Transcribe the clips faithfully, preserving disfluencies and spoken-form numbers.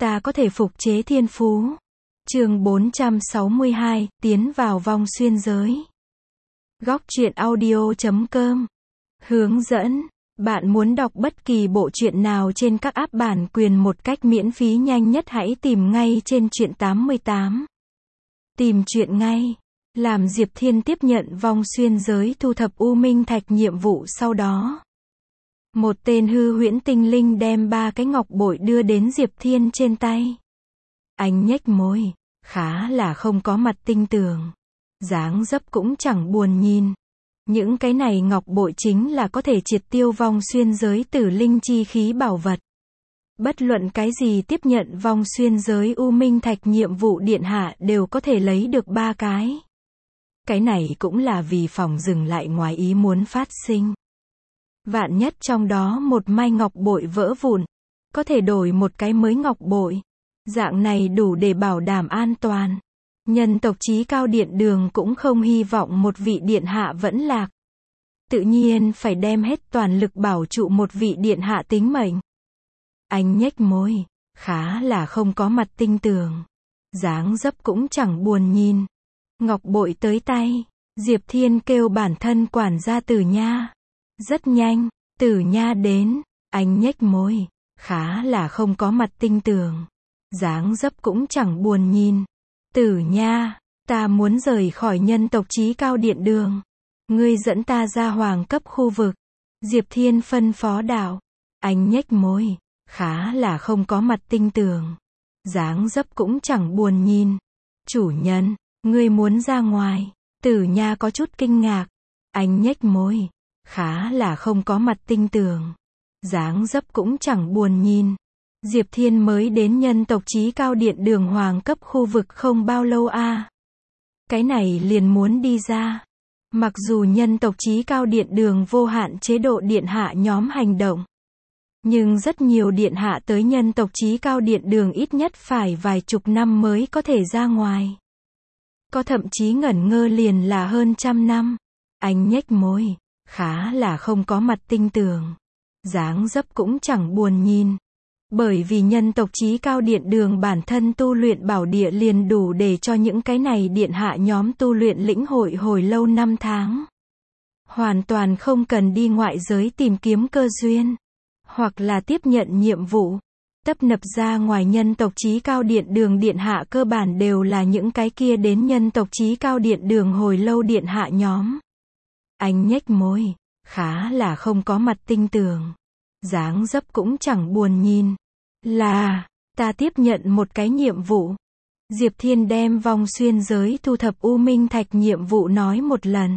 Ta có thể phục chế thiên phú. Chương bốn trăm sáu mươi hai, tiến vào vong xuyên giới. Góc truyện audio chấm com. Hướng dẫn. Bạn muốn đọc bất kỳ bộ truyện nào trên các app bản quyền một cách miễn phí nhanh nhất, hãy tìm ngay trên truyện tám mươi tám. Tìm truyện ngay. Làm Diệp Thiên tiếp nhận vong xuyên giới thu thập U Minh Thạch nhiệm vụ sau đó. Một tên hư huyễn tinh linh đem ba cái ngọc bội đưa đến Diệp Thiên trên tay. Anh nhếch môi, khá là không có mặt tinh tường. Dáng dấp cũng chẳng buồn nhìn. Những cái này ngọc bội chính là có thể triệt tiêu vong xuyên giới tử linh chi khí bảo vật. Bất luận cái gì tiếp nhận vong xuyên giới U Minh Thạch nhiệm vụ điện hạ đều có thể lấy được ba cái. Cái này cũng là vì phòng dừng lại ngoài ý muốn phát sinh. Vạn nhất trong đó một mai ngọc bội vỡ vụn, có thể đổi một cái mới ngọc bội. Dạng này đủ để bảo đảm an toàn. Nhân tộc chí cao điện đường cũng không hy vọng một vị điện hạ vẫn lạc. Tự nhiên phải đem hết toàn lực bảo trụ một vị điện hạ tính mệnh. Anh nhếch môi, khá là không có mặt tinh tường. Dáng dấp cũng chẳng buồn nhìn. Ngọc bội tới tay, Diệp Thiên kêu bản thân quản gia Tử Nha. Rất nhanh, Tử Nha đến, anh nhếch môi, khá là không có mặt tinh tường. Dáng dấp cũng chẳng buồn nhìn. Tử Nha, ta muốn rời khỏi nhân tộc chí cao điện đường. Ngươi dẫn ta ra hoàng cấp khu vực. Diệp Thiên phân phó đạo. Anh nhếch môi, khá là không có mặt tinh tường. Dáng dấp cũng chẳng buồn nhìn. Chủ nhân, ngươi muốn ra ngoài. Tử Nha có chút kinh ngạc. Anh nhếch môi, khá là không có mặt tinh tường. Dáng dấp cũng chẳng buồn nhìn. Diệp Thiên mới đến nhân tộc chí cao điện đường hoàng cấp khu vực không bao lâu a. À. Cái này liền muốn đi ra. Mặc dù nhân tộc chí cao điện đường vô hạn chế độ điện hạ nhóm hành động. Nhưng rất nhiều điện hạ tới nhân tộc chí cao điện đường ít nhất phải vài chục năm mới có thể ra ngoài. Có thậm chí ngẩn ngơ liền là hơn trăm năm. Anh nhếch môi, khá là không có mặt tinh tường. Dáng dấp cũng chẳng buồn nhìn. Bởi vì nhân tộc chí cao điện đường bản thân tu luyện bảo địa liền đủ để cho những cái này điện hạ nhóm tu luyện lĩnh hội hồi lâu năm tháng. Hoàn toàn không cần đi ngoại giới tìm kiếm cơ duyên. Hoặc là tiếp nhận nhiệm vụ. Tấp nập ra ngoài nhân tộc chí cao điện đường điện hạ cơ bản đều là những cái kia đến nhân tộc chí cao điện đường hồi lâu điện hạ nhóm. Anh nhếch môi, khá là không có mặt tinh tường. Dáng dấp cũng chẳng buồn nhìn. Là, ta tiếp nhận một cái nhiệm vụ. Diệp Thiên đem vong xuyên giới thu thập U Minh Thạch nhiệm vụ nói một lần.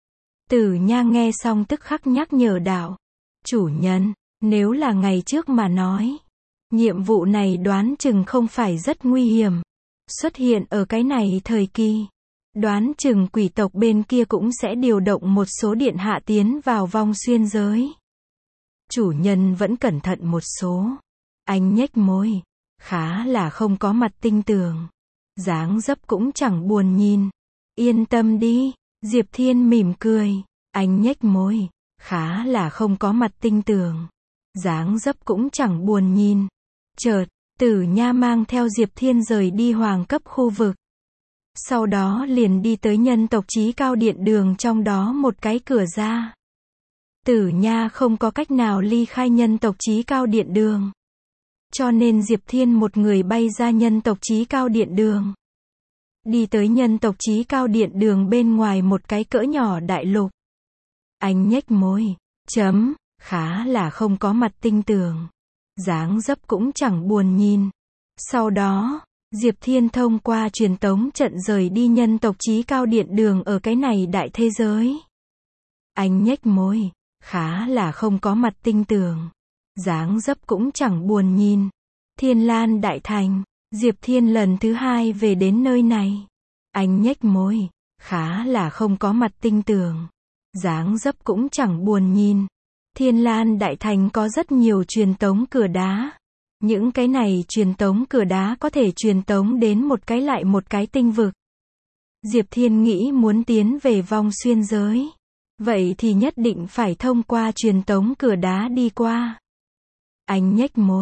Tử Nha nghe xong tức khắc nhắc nhở đạo. Chủ nhân, nếu là ngày trước mà nói. Nhiệm vụ này đoán chừng không phải rất nguy hiểm. Xuất hiện ở cái này thời kỳ. Đoán chừng quỷ tộc bên kia cũng sẽ điều động một số điện hạ tiến vào vong xuyên giới. Chủ nhân vẫn cẩn thận một số. Anh nhếch môi, khá là không có mặt tinh tường. Dáng dấp cũng chẳng buồn nhìn. Yên tâm đi, Diệp Thiên mỉm cười. Anh nhếch môi, khá là không có mặt tinh tường. Dáng dấp cũng chẳng buồn nhìn. Chợt, Tử Nha mang theo Diệp Thiên rời đi hoàng cấp khu vực. Sau đó liền đi tới nhân tộc chí cao điện đường trong đó một cái cửa ra. Tử Nha không có cách nào ly khai nhân tộc chí cao điện đường. Cho nên Diệp Thiên một người bay ra nhân tộc chí cao điện đường. Đi tới nhân tộc chí cao điện đường bên ngoài một cái cỡ nhỏ đại lục. Anh nhếch môi, chấm, khá là không có mặt tinh tường. Dáng dấp cũng chẳng buồn nhìn. Sau đó, Diệp Thiên thông qua truyền tống trận rời đi nhân tộc chí cao điện đường ở cái này đại thế giới. Anh nhếch môi, khá là không có mặt tinh tường. Dáng dấp cũng chẳng buồn nhìn. Thiên Lan Đại Thành, Diệp Thiên lần thứ hai về đến nơi này. Anh nhếch môi, khá là không có mặt tinh tường. Dáng dấp cũng chẳng buồn nhìn. Thiên Lan Đại Thành có rất nhiều truyền tống cửa đá. Những cái này truyền tống cửa đá có thể truyền tống đến một cái lại một cái tinh vực. Diệp Thiên nghĩ muốn tiến về vong xuyên giới. Vậy thì nhất định phải thông qua truyền tống cửa đá đi qua. Anh nhếch môi,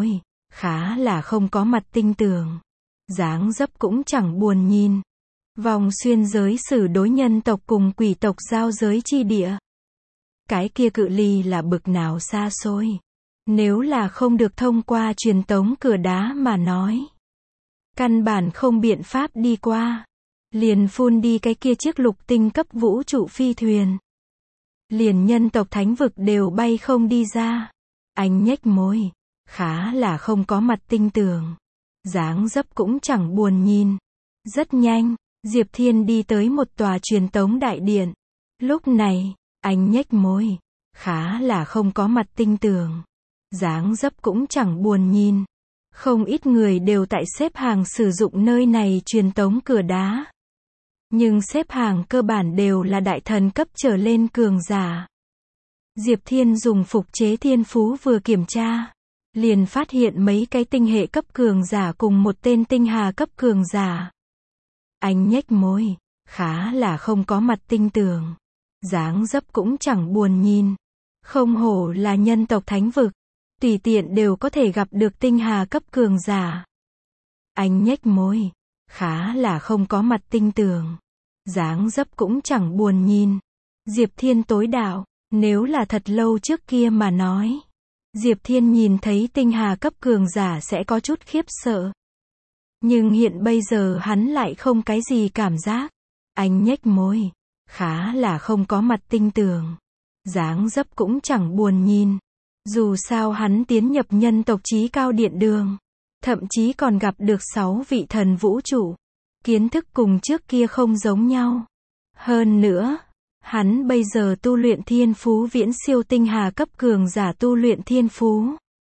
khá là không có mặt tinh tường. Dáng dấp cũng chẳng buồn nhìn. Vòng xuyên giới xử đối nhân tộc cùng quỷ tộc giao giới chi địa. Cái kia cự ly là bực nào xa xôi. Nếu là không được thông qua truyền tống cửa đá mà nói. Căn bản không biện pháp đi qua. Liền phun đi cái kia chiếc lục tinh cấp vũ trụ phi thuyền. Liền nhân tộc thánh vực đều bay không đi ra. Anh nhếch môi. Khá là không có mặt tinh tường. Dáng dấp cũng chẳng buồn nhìn. Rất nhanh, Diệp Thiên đi tới một tòa truyền tống đại điện. Lúc này, anh nhếch môi. Khá là không có mặt tinh tường. Dáng dấp cũng chẳng buồn nhìn. Không ít người đều tại xếp hàng sử dụng nơi này truyền tống cửa đá. Nhưng xếp hàng cơ bản đều là đại thần cấp trở lên cường giả. Diệp Thiên dùng phục chế thiên phú vừa kiểm tra. Liền phát hiện mấy cái tinh hệ cấp cường giả cùng một tên tinh hà cấp cường giả. Anh nhếch môi. Khá là không có mặt tinh tường. Dáng dấp cũng chẳng buồn nhìn. Không hổ là nhân tộc thánh vực. Tùy tiện đều có thể gặp được tinh hà cấp cường giả. Anh nhếch môi. Khá là không có mặt tinh tường. Dáng dấp cũng chẳng buồn nhìn. Diệp Thiên tối đạo. Nếu là thật lâu trước kia mà nói. Diệp Thiên nhìn thấy tinh hà cấp cường giả sẽ có chút khiếp sợ. Nhưng hiện bây giờ hắn lại không cái gì cảm giác. Anh nhếch môi. Khá là không có mặt tinh tường. Dáng dấp cũng chẳng buồn nhìn. Dù sao hắn tiến nhập nhân tộc chí cao điện đường. Thậm chí còn gặp được sáu vị thần vũ trụ. Kiến thức cùng trước kia không giống nhau. Hơn nữa, hắn bây giờ tu luyện thiên phú viễn siêu tinh hà cấp cường giả tu luyện thiên phú.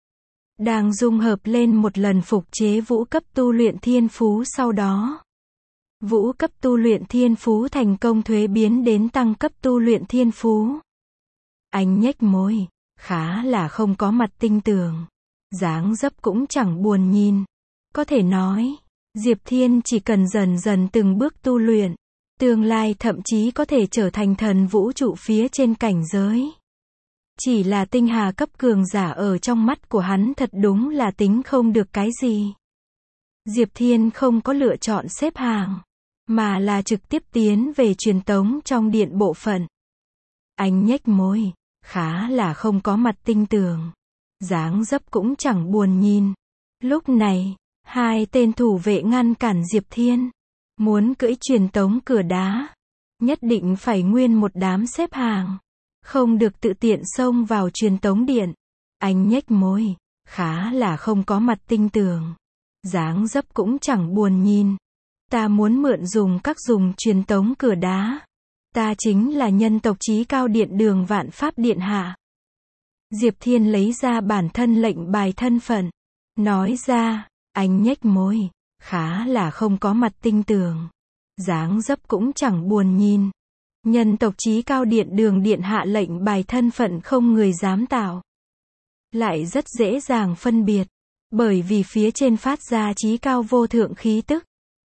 Đang dung hợp lên một lần phục chế vũ cấp tu luyện thiên phú sau đó. Vũ cấp tu luyện thiên phú thành công thuế biến đến tăng cấp tu luyện thiên phú. Anh nhếch môi. Khá là không có mặt tinh tường. Dáng dấp cũng chẳng buồn nhìn. Có thể nói, Diệp Thiên chỉ cần dần dần từng bước tu luyện. Tương lai thậm chí có thể trở thành thần vũ trụ phía trên cảnh giới. Chỉ là tinh hà cấp cường giả ở trong mắt của hắn thật đúng là tính không được cái gì. Diệp Thiên không có lựa chọn xếp hàng. Mà là trực tiếp tiến về truyền tống trong điện bộ phận. Anh nhếch môi. Khá là không có mặt tinh tường. Dáng dấp cũng chẳng buồn nhìn. Lúc này, hai tên thủ vệ ngăn cản Diệp Thiên. Muốn cưỡi truyền tống cửa đá. Nhất định phải nguyên một đám xếp hàng. Không được tự tiện xông vào truyền tống điện. Anh nhếch môi. Khá là không có mặt tinh tường. Dáng dấp cũng chẳng buồn nhìn. Ta muốn mượn dùng các dùng truyền tống cửa đá. Ta chính là nhân tộc chí cao điện đường vạn pháp điện hạ. Diệp Thiên lấy ra bản thân lệnh bài thân phận. Nói ra, anh nhếch môi. Khá là không có mặt tinh tường. Dáng dấp cũng chẳng buồn nhìn. Nhân tộc chí cao điện đường điện hạ lệnh bài thân phận không người dám tạo. Lại rất dễ dàng phân biệt. Bởi vì phía trên phát ra chí cao vô thượng khí tức.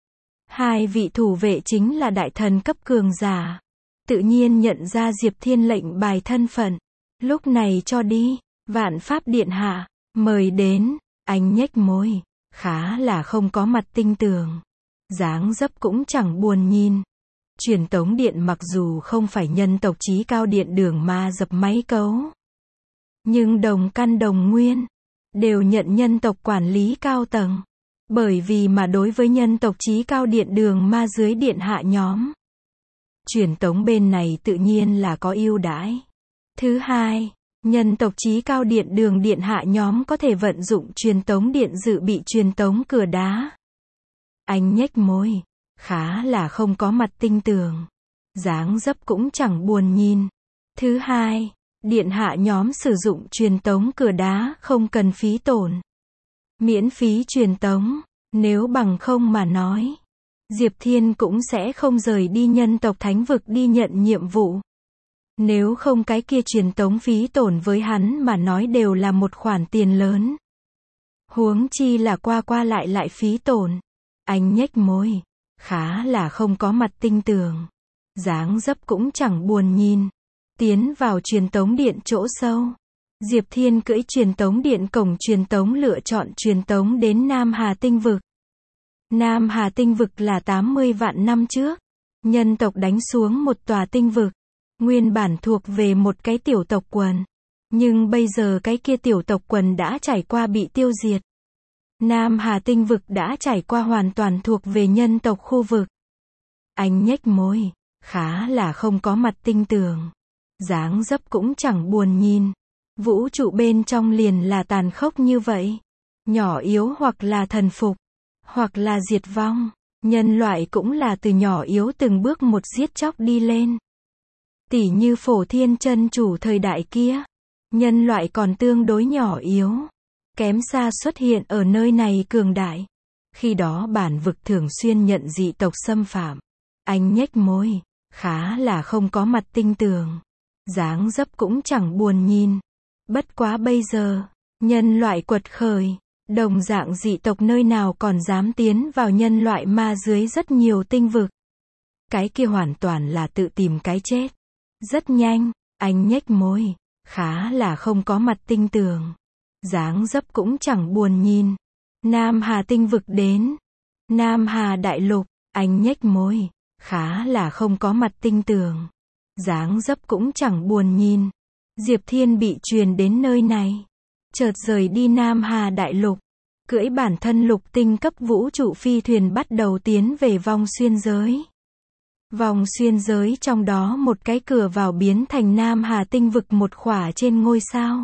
Hai vị thủ vệ chính là đại thần cấp cường giả. Tự nhiên nhận ra Diệp Thiên lệnh bài thân phận. Lúc này cho đi, vạn pháp điện hạ, mời đến, anh nhếch môi. Khá là không có mặt tinh tường. Dáng dấp cũng chẳng buồn nhìn. Truyền tống điện mặc dù không phải nhân tộc chí cao điện đường ma dập máy cấu. Nhưng đồng căn đồng nguyên. Đều nhận nhân tộc quản lý cao tầng. Bởi vì mà đối với nhân tộc chí cao điện đường ma dưới điện hạ nhóm. Truyền tống bên này tự nhiên là có ưu đãi. Thứ hai, nhân tộc chí cao điện đường điện hạ nhóm có thể vận dụng truyền tống điện dự bị truyền tống cửa đá. Anh nhếch môi. Khá là không có mặt tinh tường. Dáng dấp cũng chẳng buồn nhìn. Thứ hai, điện hạ nhóm sử dụng truyền tống cửa đá không cần phí tổn. Miễn phí truyền tống. Nếu bằng không mà nói, Diệp Thiên cũng sẽ không rời đi nhân tộc thánh vực đi nhận nhiệm vụ. Nếu không cái kia truyền tống phí tổn với hắn mà nói đều là một khoản tiền lớn. Huống chi là qua qua lại lại phí tổn. Anh nhếch môi. Khá là không có mặt tinh tường. Dáng dấp cũng chẳng buồn nhìn. Tiến vào truyền tống điện chỗ sâu. Diệp Thiên cưỡi truyền tống điện cổng truyền tống lựa chọn truyền tống đến Nam Hà Tinh Vực. Nam Hà Tinh Vực là tám mươi vạn năm trước. Nhân tộc đánh xuống một tòa tinh vực. Nguyên bản thuộc về một cái tiểu tộc quần. Nhưng bây giờ cái kia tiểu tộc quần đã trải qua bị tiêu diệt. Nam Hà Tinh Vực đã trải qua hoàn toàn thuộc về nhân tộc khu vực. Anh nhếch môi, khá là không có mặt tinh tường. Dáng dấp cũng chẳng buồn nhìn. Vũ trụ bên trong liền là tàn khốc như vậy. Nhỏ yếu hoặc là thần phục, hoặc là diệt vong. Nhân loại cũng là từ nhỏ yếu từng bước một giết chóc đi lên. Tỉ như Phổ Thiên Chân Chủ thời đại kia. Nhân loại còn tương đối nhỏ yếu. Kém xa xuất hiện ở nơi này cường đại. Khi đó bản vực thường xuyên nhận dị tộc xâm phạm. Anh nhếch môi, khá là không có mặt tinh tường. Dáng dấp cũng chẳng buồn nhìn. Bất quá bây giờ, nhân loại quật khởi, đồng dạng dị tộc nơi nào còn dám tiến vào nhân loại ma dưới rất nhiều tinh vực. Cái kia hoàn toàn là tự tìm cái chết. Rất nhanh, anh nhếch môi, khá là không có mặt tinh tường. Dáng dấp cũng chẳng buồn nhìn. Nam Hà Tinh Vực đến. Nam Hà Đại Lục, anh nhếch môi, khá là không có mặt tinh tường. Dáng dấp cũng chẳng buồn nhìn. Diệp Thiên bị truyền đến nơi này. Chợt rời đi Nam Hà Đại Lục. Cưỡi bản thân lục tinh cấp vũ trụ phi thuyền bắt đầu tiến về vòng xuyên giới. Vòng xuyên giới trong đó một cái cửa vào biến thành Nam Hà Tinh Vực một khỏa trên ngôi sao.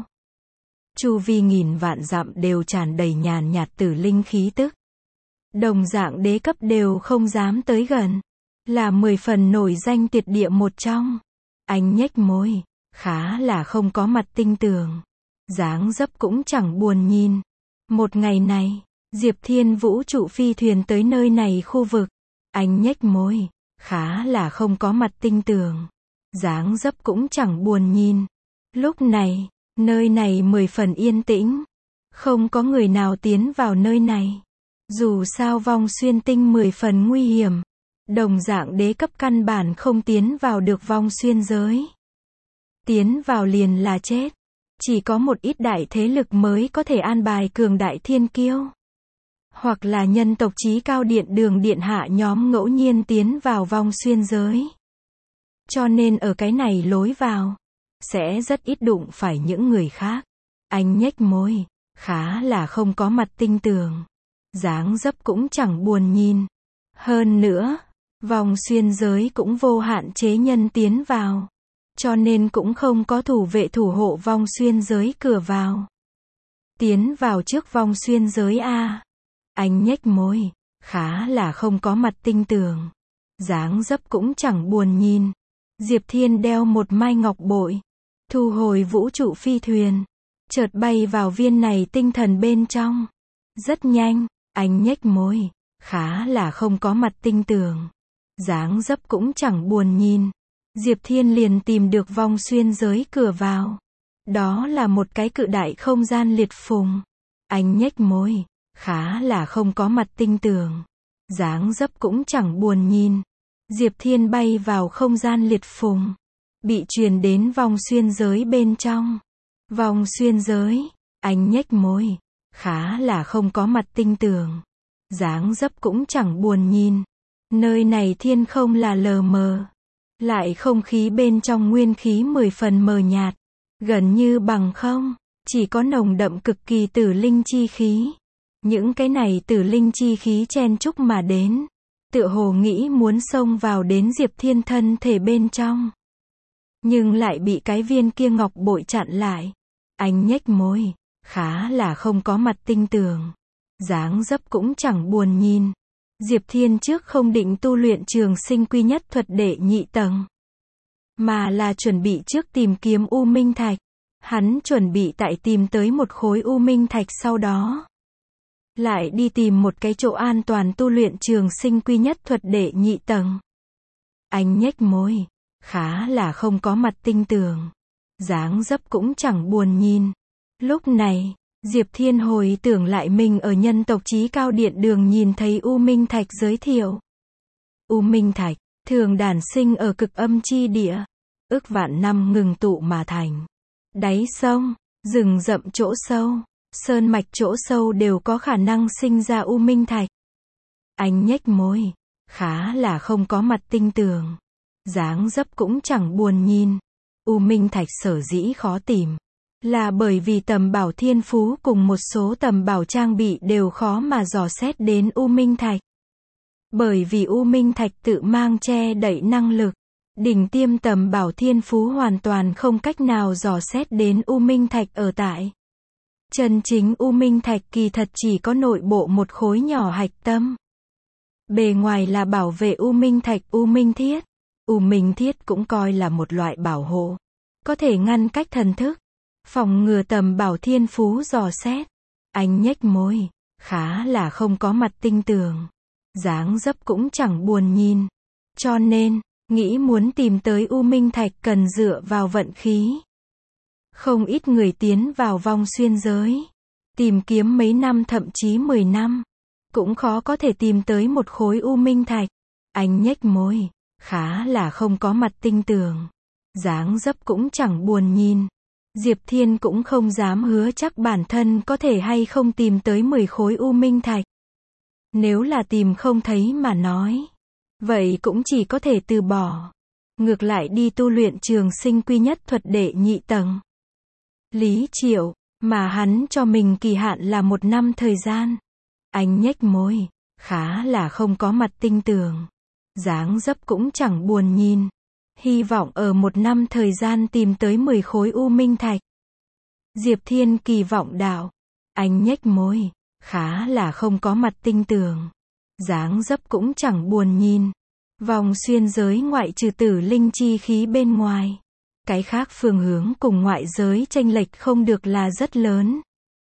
Chu vi nghìn vạn dặm đều tràn đầy nhàn nhạt tử linh khí tức. Đồng dạng đế cấp đều không dám tới gần. Là mười phần nổi danh tuyệt địa một trong. Anh nhếch môi, khá là không có mặt tinh tường. Dáng dấp cũng chẳng buồn nhìn. Một ngày này, Diệp Thiên vũ trụ phi thuyền tới nơi này khu vực. Anh nhếch môi, khá là không có mặt tinh tường. Dáng dấp cũng chẳng buồn nhìn. Lúc này, nơi này mười phần yên tĩnh. Không có người nào tiến vào nơi này. Dù sao vong xuyên tinh mười phần nguy hiểm. Đồng dạng đế cấp căn bản không tiến vào được vong xuyên giới. Tiến vào liền là chết. Chỉ có một ít đại thế lực mới có thể an bài cường đại thiên kiêu. Hoặc là nhân tộc chí cao điện đường điện hạ nhóm ngẫu nhiên tiến vào vong xuyên giới. Cho nên ở cái này lối vào, sẽ rất ít đụng phải những người khác. Anh nhếch môi, khá là không có mặt tinh tường. Dáng dấp cũng chẳng buồn nhìn. Hơn nữa, vòng xuyên giới cũng vô hạn chế nhân tiến vào. Cho nên cũng không có thủ vệ thủ hộ vong xuyên giới cửa vào. Tiến vào trước vong xuyên giới A. Anh nhếch môi, khá là không có mặt tinh tường. Dáng dấp cũng chẳng buồn nhìn. Diệp Thiên đeo một mai ngọc bội. Thu hồi vũ trụ phi thuyền. Chợt bay vào viên này tinh thần bên trong. Rất nhanh, anh nhếch môi, khá là không có mặt tinh tường. Dáng dấp cũng chẳng buồn nhìn. Diệp Thiên liền tìm được vong xuyên giới cửa vào. Đó là một cái cự đại không gian liệt phùng. Anh nhếch môi, khá là không có mặt tinh tường. Dáng dấp cũng chẳng buồn nhìn. Diệp Thiên bay vào không gian liệt phùng. Bị truyền đến vong xuyên giới bên trong. Vong xuyên giới, anh nhếch môi, khá là không có mặt tinh tường. Dáng dấp cũng chẳng buồn nhìn. Nơi này thiên không là lờ mờ. Lại không khí bên trong nguyên khí mười phần mờ nhạt. Gần như bằng không. Chỉ có nồng đậm cực kỳ tử linh chi khí. Những cái này tử linh chi khí chen chúc mà đến. Tựa hồ nghĩ muốn xông vào đến Diệp Thiên thân thể bên trong. Nhưng lại bị cái viên kia ngọc bội chặn lại. Anh nhếch môi, khá là không có mặt tinh tường. Dáng dấp cũng chẳng buồn nhìn. Diệp Thiên trước không định tu luyện trường sinh quy nhất thuật đệ nhị tầng. Mà là chuẩn bị trước tìm kiếm U Minh Thạch. Hắn chuẩn bị tại tìm tới một khối U Minh Thạch sau đó. Lại đi tìm một cái chỗ an toàn tu luyện trường sinh quy nhất thuật đệ nhị tầng. Anh nhếch môi, khá là không có mặt tinh tường. Dáng dấp cũng chẳng buồn nhìn. Lúc này, Diệp Thiên hồi tưởng lại mình ở nhân tộc chí cao điện đường nhìn thấy U Minh Thạch giới thiệu. U Minh Thạch, thường đản sinh ở cực âm chi địa. Ức vạn năm ngừng tụ mà thành. Đáy sông, Rừng rậm chỗ sâu, sơn mạch chỗ sâu đều có khả năng sinh ra u minh thạch. Anh nhếch môi, khá là không có mặt tinh tường. Dáng dấp cũng chẳng buồn nhìn. U minh thạch sở dĩ khó tìm, là bởi vì tầm bảo thiên phú cùng một số tầm bảo trang bị đều khó mà dò xét đến u minh thạch. Bởi vì u minh thạch tự mang che đậy năng lực, đỉnh tiêm tầm bảo thiên phú hoàn toàn không cách nào dò xét đến u minh thạch ở tại. Chân chính u minh thạch kỳ thật chỉ có nội bộ một khối nhỏ hạch tâm. Bề ngoài là bảo vệ u minh thạch u minh thiết. U minh thiết cũng coi là một loại bảo hộ, có thể ngăn cách thần thức, phòng ngừa tầm bảo thiên phú dò xét. Anh nhếch môi, khá là không có mặt tinh tường. Dáng dấp cũng chẳng buồn nhìn. Cho nên, nghĩ muốn tìm tới u minh thạch cần dựa vào vận khí. Không ít người tiến vào vong xuyên giới, tìm kiếm mấy năm thậm chí mười năm, cũng khó có thể tìm tới một khối u minh thạch. Anh nhếch môi, khá là không có mặt tinh tường. Dáng dấp cũng chẳng buồn nhìn. Diệp Thiên cũng không dám hứa chắc bản thân có thể hay không tìm tới mười khối u minh thạch. Nếu là tìm không thấy mà nói, vậy cũng chỉ có thể từ bỏ. Ngược lại đi tu luyện trường sinh quy nhất thuật đệ nhị tầng. Lý Triệu, mà hắn cho mình kỳ hạn là một năm thời gian. Anh nhếch môi, khá là không có mặt tinh tường. Dáng dấp cũng chẳng buồn nhìn. Hy vọng ở một năm thời gian tìm tới mười khối u minh thạch. Diệp Thiên kỳ vọng đạo. Anh nhếch môi, khá là không có mặt tinh tường. Dáng dấp cũng chẳng buồn nhìn. Vòng xuyên giới ngoại trừ tử linh chi khí bên ngoài, cái khác phương hướng cùng ngoại giới chênh lệch không được là rất lớn.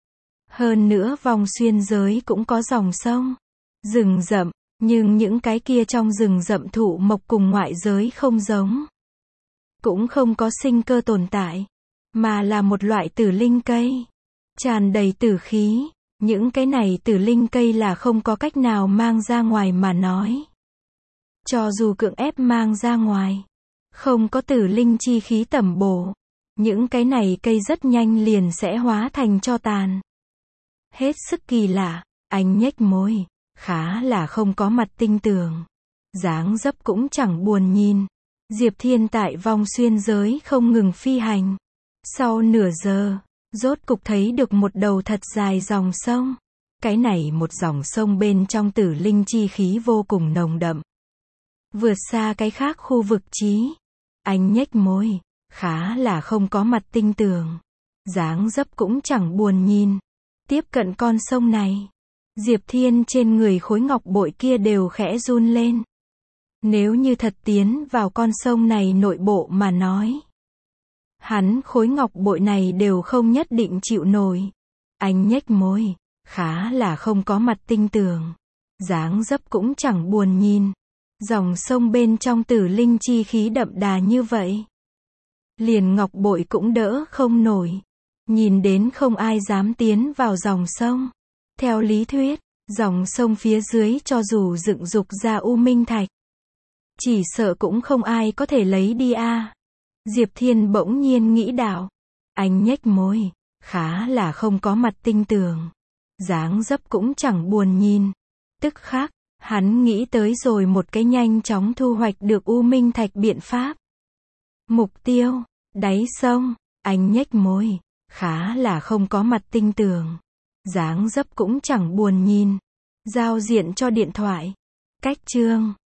Hơn nữa vòng xuyên giới cũng có dòng sông, rừng rậm, nhưng những cái kia trong rừng rậm thụ mộc cùng ngoại giới không giống. Cũng không có sinh cơ tồn tại, mà là một loại tử linh cây, tràn đầy tử khí. Những cái này tử linh cây là không có cách nào mang ra ngoài mà nói. Cho dù cưỡng ép mang ra ngoài, không có tử linh chi khí tẩm bổ, những cái này cây rất nhanh liền sẽ hóa thành tro tàn. Hết sức kỳ lạ, anh nhếch môi, khá là không có mặt tinh tường. Dáng dấp cũng chẳng buồn nhìn. Diệp Thiên tại vong xuyên giới không ngừng phi hành. Sau nửa giờ, rốt cục thấy được một đầu thật dài dòng sông. Cái này một dòng sông bên trong tử linh chi khí vô cùng nồng đậm. Vượt xa cái khác khu vực trí. Anh nhếch môi, khá là không có mặt tinh tường. Dáng dấp cũng chẳng buồn nhìn. Tiếp cận con sông này, Diệp Thiên trên người khối ngọc bội kia đều khẽ run lên. Nếu như thật tiến vào con sông này nội bộ mà nói, hắn khối ngọc bội này đều không nhất định chịu nổi. Anh nhếch môi, khá là không có mặt tinh tường. Dáng dấp cũng chẳng buồn nhìn. Dòng sông bên trong tử linh chi khí đậm đà như vậy, liền ngọc bội cũng đỡ không nổi. Nhìn đến không ai dám tiến vào dòng sông. Theo lý thuyết, dòng sông phía dưới cho dù dựng dục ra u minh thạch, chỉ sợ cũng không ai có thể lấy đi a. À. Diệp Thiên bỗng nhiên nghĩ đạo. Anh nhếch môi, khá là không có mặt tinh tường. Dáng dấp cũng chẳng buồn nhìn. Tức khắc, hắn nghĩ tới rồi một cái nhanh chóng thu hoạch được u minh thạch biện pháp. Mục tiêu, đáy sông. Anh nhếch môi, khá là không có mặt tinh tường. Dáng dấp cũng chẳng buồn nhìn. Giao diện cho điện thoại. Cách chương